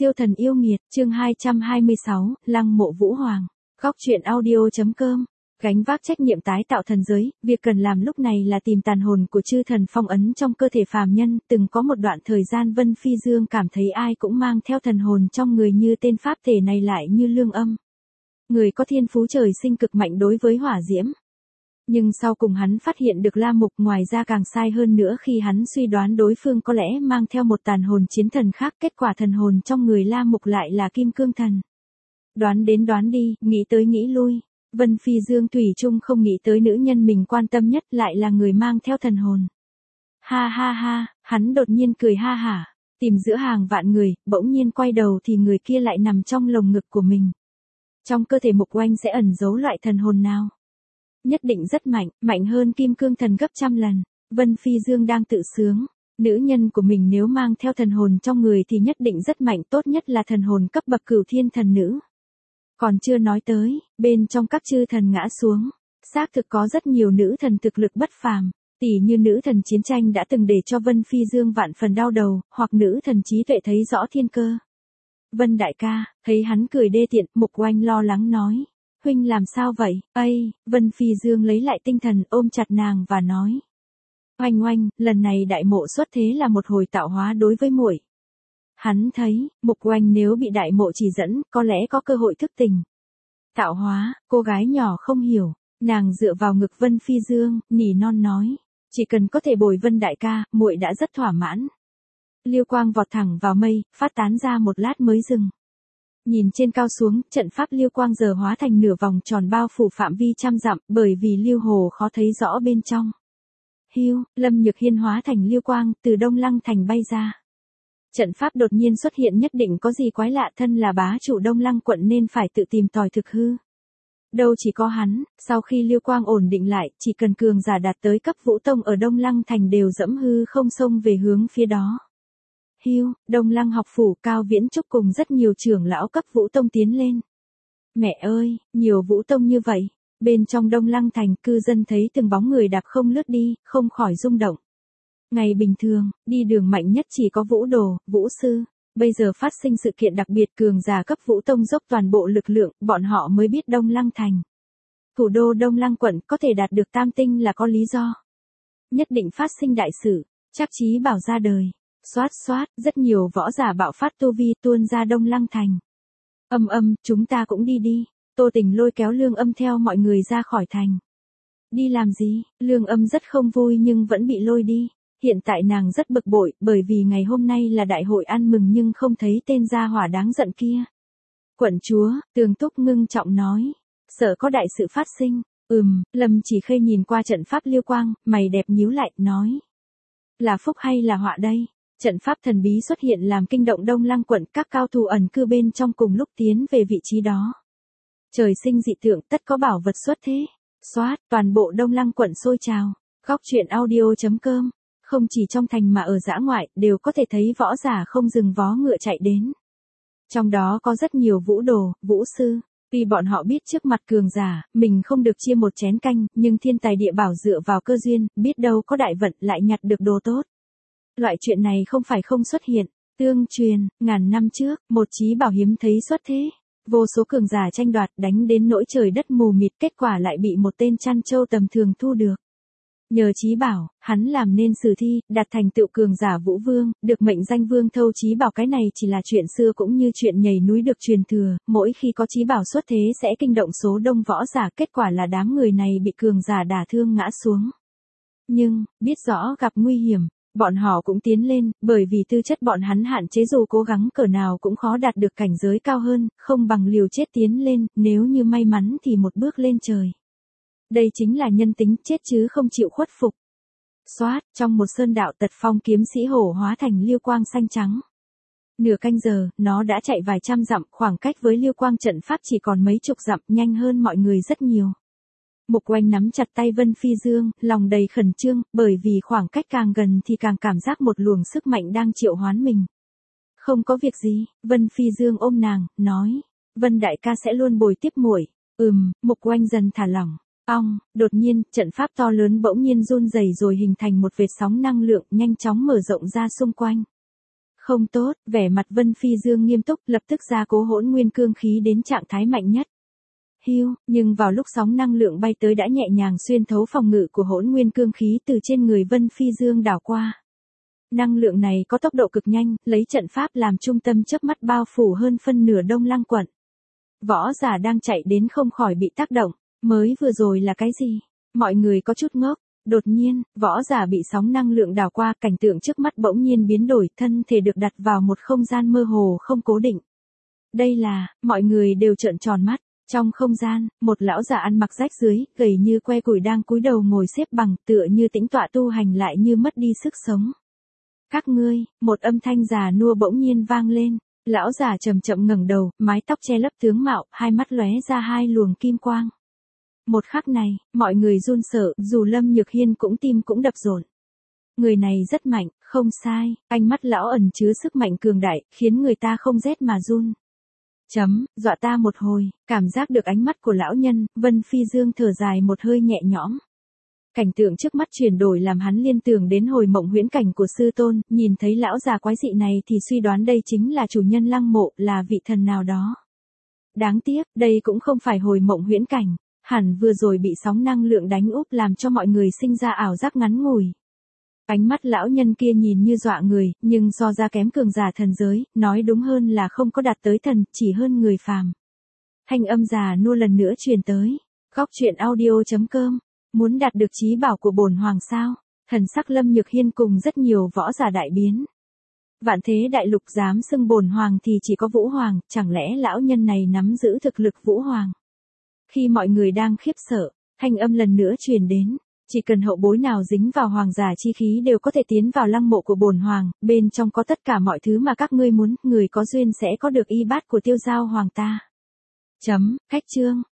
Siêu thần yêu nghiệt, chương 226, Lăng mộ Vũ Hoàng. Góc truyện audio.com. Gánh vác trách nhiệm tái tạo thần giới, việc cần làm lúc này là tìm tàn hồn của chư thần phong ấn trong cơ thể phàm nhân. Từng có một đoạn thời gian Vân Phi Dương cảm thấy ai cũng mang theo thần hồn trong người như tên pháp thể này lại như Lương Âm. Người có thiên phú trời sinh cực mạnh đối với hỏa diễm. Nhưng sau cùng hắn phát hiện được La Mục, ngoài ra càng sai hơn nữa khi hắn suy đoán đối phương có lẽ mang theo một tàn hồn chiến thần khác, kết quả thần hồn trong người La Mục lại là Kim Cương Thần. Đoán đến đoán đi, nghĩ tới nghĩ lui, Vân Phi Dương thủy chung không nghĩ tới nữ nhân mình quan tâm nhất lại là người mang theo thần hồn. Ha ha ha, hắn đột nhiên cười ha hả, tìm giữa hàng vạn người, bỗng nhiên quay đầu thì người kia lại nằm trong lồng ngực của mình. Trong cơ thể Mục Oanh sẽ ẩn giấu loại thần hồn nào? Nhất định rất mạnh, mạnh hơn Kim Cương Thần gấp trăm lần. Vân Phi Dương đang tự sướng, nữ nhân của mình nếu mang theo thần hồn trong người thì nhất định rất mạnh, tốt nhất là thần hồn cấp bậc Cửu Thiên Thần Nữ. Còn chưa nói tới, bên trong các chư thần ngã xuống, xác thực có rất nhiều nữ thần thực lực bất phàm, tỉ như nữ thần chiến tranh đã từng để cho Vân Phi Dương vạn phần đau đầu, hoặc nữ thần trí tuệ thấy rõ thiên cơ. Vân đại ca, thấy hắn cười đê tiện, Mục Oanh lo lắng nói. Huynh làm sao vậy? Ây, Vân Phi Dương lấy lại tinh thần, ôm chặt nàng và nói. Oanh oanh, lần này đại mộ xuất thế là một hồi tạo hóa đối với muội. Hắn thấy, Mục Oanh nếu bị đại mộ chỉ dẫn, có lẽ có cơ hội thức tỉnh. Tạo hóa, cô gái nhỏ không hiểu, nàng dựa vào ngực Vân Phi Dương, nỉ non nói. Chỉ cần có thể bồi Vân đại ca, muội đã rất thỏa mãn. Liêu quang vọt thẳng vào mây, phát tán ra một lát mới dừng. Nhìn trên cao xuống, trận pháp liêu quang giờ hóa thành nửa vòng tròn bao phủ phạm vi trăm dặm, bởi vì liêu hồ khó thấy rõ bên trong. Hiu, Lâm Nhược Hiên hóa thành liêu quang, từ Đông Lăng thành bay ra. Trận pháp đột nhiên xuất hiện, nhất định có gì quái lạ, thân là bá chủ Đông Lăng quận nên phải tự tìm tòi thực hư. Đâu chỉ có hắn, sau khi liêu quang ổn định lại, chỉ cần cường giả đạt tới cấp Vũ Tông ở Đông Lăng thành đều dẫm hư không xông về hướng phía đó. Hiu, Đông Lăng học phủ, Cao Viễn Trúc cùng rất nhiều trưởng lão cấp Vũ Tông tiến lên. Mẹ ơi, nhiều Vũ Tông như vậy. Bên trong Đông Lăng thành, cư dân thấy từng bóng người đạp không lướt đi, không khỏi rung động. Ngày bình thường, đi đường mạnh nhất chỉ có Vũ Đồ, Vũ Sư. Bây giờ phát sinh sự kiện đặc biệt, cường giả cấp Vũ Tông dốc toàn bộ lực lượng, bọn họ mới biết Đông Lăng thành. Thủ đô Đông Lăng quận có thể đạt được tam tinh là có lý do. Nhất định phát sinh đại sự, Trác Chí Bảo ra đời. Xoát xoát, rất nhiều võ giả bạo phát tu vi tuôn ra Đông Lăng thành. Chúng ta cũng đi đi. Tô Tình lôi kéo Lương Âm theo mọi người ra khỏi thành. Đi làm gì? Lương Âm rất không vui nhưng vẫn bị lôi đi. Hiện tại nàng rất bực bội, bởi vì ngày hôm nay là đại hội ăn mừng nhưng không thấy tên gia hỏa đáng giận kia. Quận chúa, Tường Túc ngưng trọng nói. Sợ có đại sự phát sinh. Lâm Chỉ Khê nhìn qua trận pháp liêu quang, mày đẹp nhíu lại, nói. Là phúc hay là họa đây? Trận pháp thần bí xuất hiện làm kinh động Đông Lăng quận, các cao thủ ẩn cư bên trong cùng lúc tiến về vị trí đó. Trời sinh dị tượng, tất có bảo vật xuất thế. Xoát, toàn bộ Đông Lăng quận sôi trào. Góc truyện audio.com. Không chỉ trong thành mà ở dã ngoại, đều có thể thấy võ giả không dừng vó ngựa chạy đến. Trong đó có rất nhiều Vũ Đồ, Vũ Sư. Vì bọn họ biết trước mặt cường giả, mình không được chia một chén canh, nhưng thiên tài địa bảo dựa vào cơ duyên, biết đâu có đại vận lại nhặt được đồ tốt. Loại chuyện này không phải không xuất hiện. Tương truyền, ngàn năm trước, một chí bảo hiếm thấy xuất thế. Vô số cường giả tranh đoạt, đánh đến nỗi trời đất mù mịt, kết quả lại bị một tên chăn trâu tầm thường thu được. Nhờ chí bảo, hắn làm nên sử thi, đạt thành tựu cường giả Vũ Vương, được mệnh danh Vương Thâu chí bảo. Cái này chỉ là chuyện xưa cũng như chuyện nhảy núi được truyền thừa, mỗi khi có chí bảo xuất thế sẽ kinh động số đông võ giả, kết quả là đám người này bị cường giả đả thương ngã xuống. Nhưng, biết rõ gặp nguy hiểm, bọn họ cũng tiến lên, bởi vì tư chất bọn hắn hạn chế, dù cố gắng cỡ nào cũng khó đạt được cảnh giới cao hơn, không bằng liều chết tiến lên, nếu như may mắn thì một bước lên trời. Đây chính là nhân tính, chết chứ không chịu khuất phục. Xoát, trong một sơn đạo, Tật Phong kiếm sĩ hổ hóa thành liêu quang xanh trắng. Nửa canh giờ, nó đã chạy vài trăm dặm, khoảng cách với liêu quang trận pháp chỉ còn mấy chục dặm, nhanh hơn mọi người rất nhiều. Mục Oanh nắm chặt tay Vân Phi Dương, lòng đầy khẩn trương, bởi vì khoảng cách càng gần thì càng cảm giác một luồng sức mạnh đang triệu hoán mình. Không có việc gì, Vân Phi Dương ôm nàng, nói. Vân đại ca sẽ luôn bồi tiếp muội. Mục Oanh dần thả lỏng. Đột nhiên, trận pháp to lớn bỗng nhiên run rẩy rồi hình thành một vệt sóng năng lượng nhanh chóng mở rộng ra xung quanh. Không tốt, vẻ mặt Vân Phi Dương nghiêm túc, lập tức gia cố hỗn nguyên cương khí đến trạng thái mạnh nhất. Hiu, nhưng vào lúc sóng năng lượng bay tới đã nhẹ nhàng xuyên thấu phòng ngự của hỗn nguyên cương khí từ trên người Vân Phi Dương đảo qua. Năng lượng này có tốc độ cực nhanh, lấy trận pháp làm trung tâm chớp mắt bao phủ hơn phân nửa Đông Lăng quận. Võ giả đang chạy đến không khỏi bị tác động, mới vừa rồi là cái gì? Mọi người có chút ngốc. Đột nhiên, võ giả bị sóng năng lượng đảo qua, cảnh tượng trước mắt bỗng nhiên biến đổi, thân thể được đặt vào một không gian mơ hồ không cố định. Đây là, mọi người đều trợn tròn mắt. Trong không gian, một lão già ăn mặc rách rưới, gầy như que củi đang cúi đầu ngồi xếp bằng, tựa như tĩnh tọa tu hành lại như mất đi sức sống. Các ngươi, một âm thanh già nua bỗng nhiên vang lên. Lão già chậm chậm ngẩng đầu, mái tóc che lấp tướng mạo, hai mắt lóe ra hai luồng kim quang. Một khắc này, mọi người run sợ, dù Lâm Nhược Hiên cũng tim cũng đập rộn. Người này rất mạnh, không sai, ánh mắt lão ẩn chứa sức mạnh cường đại, khiến người ta không rét mà run. Dọa ta một hồi, cảm giác được ánh mắt của lão nhân, Vân Phi Dương thở dài một hơi nhẹ nhõm. Cảnh tượng trước mắt chuyển đổi làm hắn liên tưởng đến hồi mộng huyễn cảnh của sư tôn, nhìn thấy lão già quái dị này thì suy đoán đây chính là chủ nhân lăng mộ, là vị thần nào đó. Đáng tiếc, đây cũng không phải hồi mộng huyễn cảnh, hẳn vừa rồi bị sóng năng lượng đánh úp làm cho mọi người sinh ra ảo giác ngắn ngủi. Ánh mắt lão nhân kia nhìn như dọa người, nhưng so ra kém cường giả thần giới, nói đúng hơn là không có đạt tới thần, chỉ hơn người phàm. Thanh âm già nua lần nữa truyền tới. Góc truyện audio.com. Muốn đạt được chí bảo của bổn hoàng sao? Thần sắc Lâm Nhược Hiên cùng rất nhiều võ giả đại biến. Vạn thế đại lục dám xưng bổn hoàng thì chỉ có Vũ Hoàng, chẳng lẽ lão nhân này nắm giữ thực lực Vũ Hoàng? Khi mọi người đang khiếp sợ, thanh âm lần nữa truyền đến. Chỉ cần hậu bối nào dính vào hoàng giả chi khí đều có thể tiến vào lăng mộ của bổn hoàng, bên trong có tất cả mọi thứ mà các ngươi muốn, người có duyên sẽ có được y bát của tiêu giao hoàng ta. Khách chương.